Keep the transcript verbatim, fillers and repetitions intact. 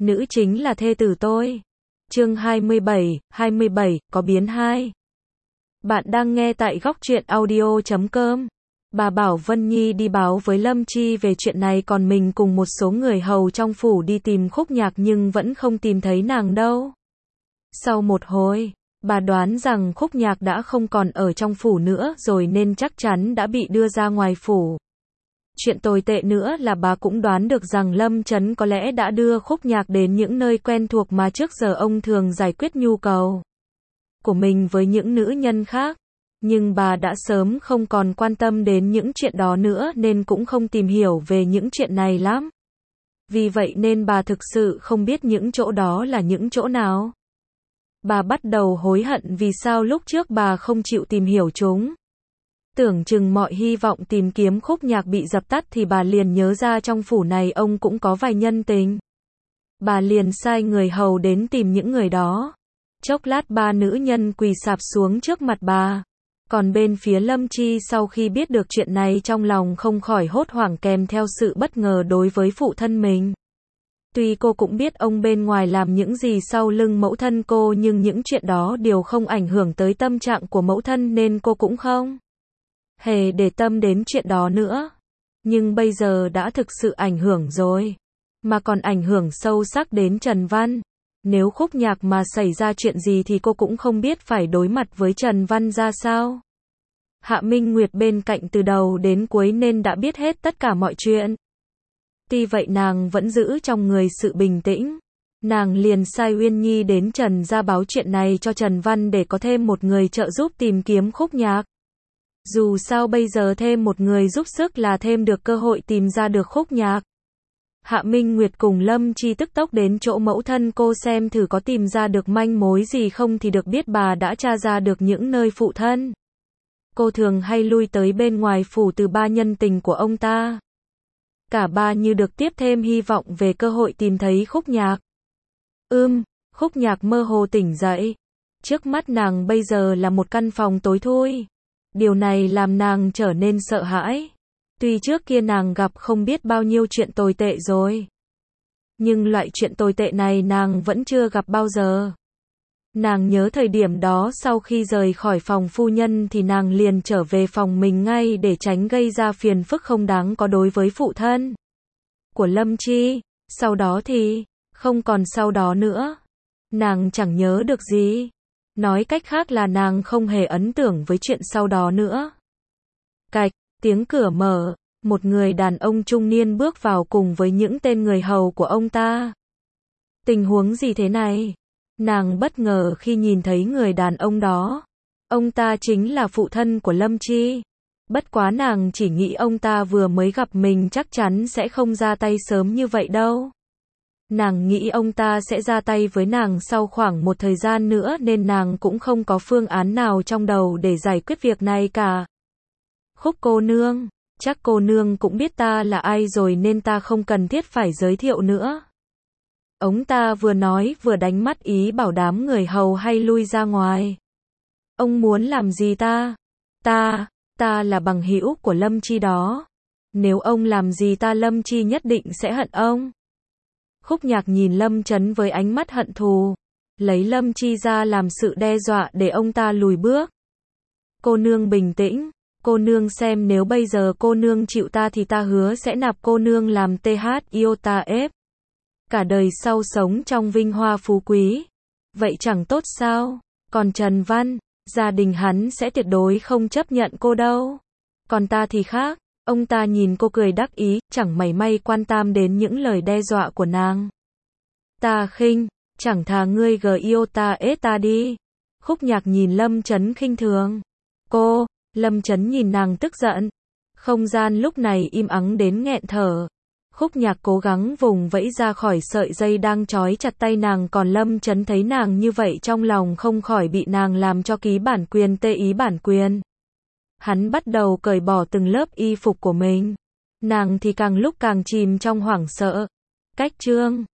nữ chính là thê tử tôi. Chương hai mươi bảy, hai mươi bảy, có biến hai. Bạn đang nghe tại góc truyện audio chấm com. Bà bảo Vân Nhi đi báo với Lâm Chi về chuyện này, còn mình cùng một số người hầu trong phủ đi tìm Khúc Nhạc nhưng vẫn không tìm thấy nàng đâu. Sau một hồi, bà đoán rằng Khúc Nhạc đã không còn ở trong phủ nữa rồi nên chắc chắn đã bị đưa ra ngoài phủ. Chuyện tồi tệ nữa là bà cũng đoán được rằng Lâm Chấn có lẽ đã đưa Khúc Nhạc đến những nơi quen thuộc mà trước giờ ông thường giải quyết nhu cầu của mình với những nữ nhân khác. Nhưng bà đã sớm không còn quan tâm đến những chuyện đó nữa nên cũng không tìm hiểu về những chuyện này lắm. Vì vậy nên bà thực sự không biết những chỗ đó là những chỗ nào. Bà bắt đầu hối hận vì sao lúc trước bà không chịu tìm hiểu chúng. Tưởng chừng mọi hy vọng tìm kiếm Khúc Nhạc bị dập tắt thì bà liền nhớ ra trong phủ này ông cũng có vài nhân tình. Bà liền sai người hầu đến tìm những người đó. Chốc lát ba nữ nhân quỳ sạp xuống trước mặt bà. Còn bên phía Lâm Chi sau khi biết được chuyện này trong lòng không khỏi hốt hoảng kèm theo sự bất ngờ đối với phụ thân mình. Tuy cô cũng biết ông bên ngoài làm những gì sau lưng mẫu thân cô nhưng những chuyện đó đều không ảnh hưởng tới tâm trạng của mẫu thân nên cô cũng không hề để tâm đến chuyện đó nữa. Nhưng bây giờ đã thực sự ảnh hưởng rồi. Mà còn ảnh hưởng sâu sắc đến Trần Văn. Nếu Khúc Nhạc mà xảy ra chuyện gì thì cô cũng không biết phải đối mặt với Trần Văn ra sao. Hạ Minh Nguyệt bên cạnh từ đầu đến cuối nên đã biết hết tất cả mọi chuyện. Tuy vậy nàng vẫn giữ trong người sự bình tĩnh. Nàng liền sai Uyên Nhi đến Trần gia báo chuyện này cho Trần Văn để có thêm một người trợ giúp tìm kiếm Khúc Nhạc. Dù sao bây giờ thêm một người giúp sức là thêm được cơ hội tìm ra được Khúc Nhạc. Hạ Minh Nguyệt cùng Lâm Chi tức tốc đến chỗ mẫu thân cô xem thử có tìm ra được manh mối gì không thì được biết bà đã tra ra được những nơi phụ thân cô thường hay lui tới bên ngoài phủ từ ba nhân tình của ông ta. Cả ba như được tiếp thêm hy vọng về cơ hội tìm thấy Khúc Nhạc. Ưm, Khúc Nhạc mơ hồ tỉnh dậy. Trước mắt nàng bây giờ là một căn phòng tối thui. Điều này làm nàng trở nên sợ hãi. Tuy trước kia nàng gặp không biết bao nhiêu chuyện tồi tệ rồi. Nhưng loại chuyện tồi tệ này nàng vẫn chưa gặp bao giờ. Nàng nhớ thời điểm đó sau khi rời khỏi phòng phu nhân thì nàng liền trở về phòng mình ngay để tránh gây ra phiền phức không đáng có đối với phụ thân của Lâm Chi. Sau đó thì, không còn sau đó nữa. Nàng chẳng nhớ được gì. Nói cách khác là nàng không hề ấn tượng với chuyện sau đó nữa. Cạch, tiếng cửa mở, một người đàn ông trung niên bước vào cùng với những tên người hầu của ông ta. Tình huống gì thế này? Nàng bất ngờ khi nhìn thấy người đàn ông đó. Ông ta chính là phụ thân của Lâm Chi. Bất quá nàng chỉ nghĩ ông ta vừa mới gặp mình chắc chắn sẽ không ra tay sớm như vậy đâu. Nàng nghĩ ông ta sẽ ra tay với nàng sau khoảng một thời gian nữa nên nàng cũng không có phương án nào trong đầu để giải quyết việc này cả. Khúc cô nương, chắc cô nương cũng biết ta là ai rồi nên ta không cần thiết phải giới thiệu nữa. Ông ta vừa nói vừa đánh mắt ý bảo đám người hầu hay lui ra ngoài. Ông muốn làm gì ta? Ta, ta là bằng hữu của Lâm Chi đó. Nếu ông làm gì ta Lâm Chi nhất định sẽ hận ông. Khúc Nhạc nhìn Lâm Chấn với ánh mắt hận thù. Lấy Lâm Chi ra làm sự đe dọa để ông ta lùi bước. Cô nương bình tĩnh. Cô nương xem nếu bây giờ cô nương chịu ta thì ta hứa sẽ nạp cô nương làm tê hát iota ép. Cả đời sau sống trong vinh hoa phú quý. Vậy chẳng tốt sao? Còn Trần Văn, gia đình hắn sẽ tuyệt đối không chấp nhận cô đâu. Còn ta thì khác. Ông ta nhìn cô cười đắc ý, chẳng mảy may quan tâm đến những lời đe dọa của nàng. Ta khinh, chẳng thà ngươi gờ iota ết ta đi. Khúc Nhạc nhìn Lâm Chấn khinh thường. Cô, Lâm Chấn nhìn nàng tức giận. Không gian lúc này im ắng đến nghẹn thở. Khúc Nhạc cố gắng vùng vẫy ra khỏi sợi dây đang trói chặt tay nàng, còn Lâm Chấn thấy nàng như vậy trong lòng không khỏi bị nàng làm cho ký bản quyền tê ý bản quyền. Hắn bắt đầu cởi bỏ từng lớp y phục của mình. Nàng thì càng lúc càng chìm trong hoảng sợ. Cách chương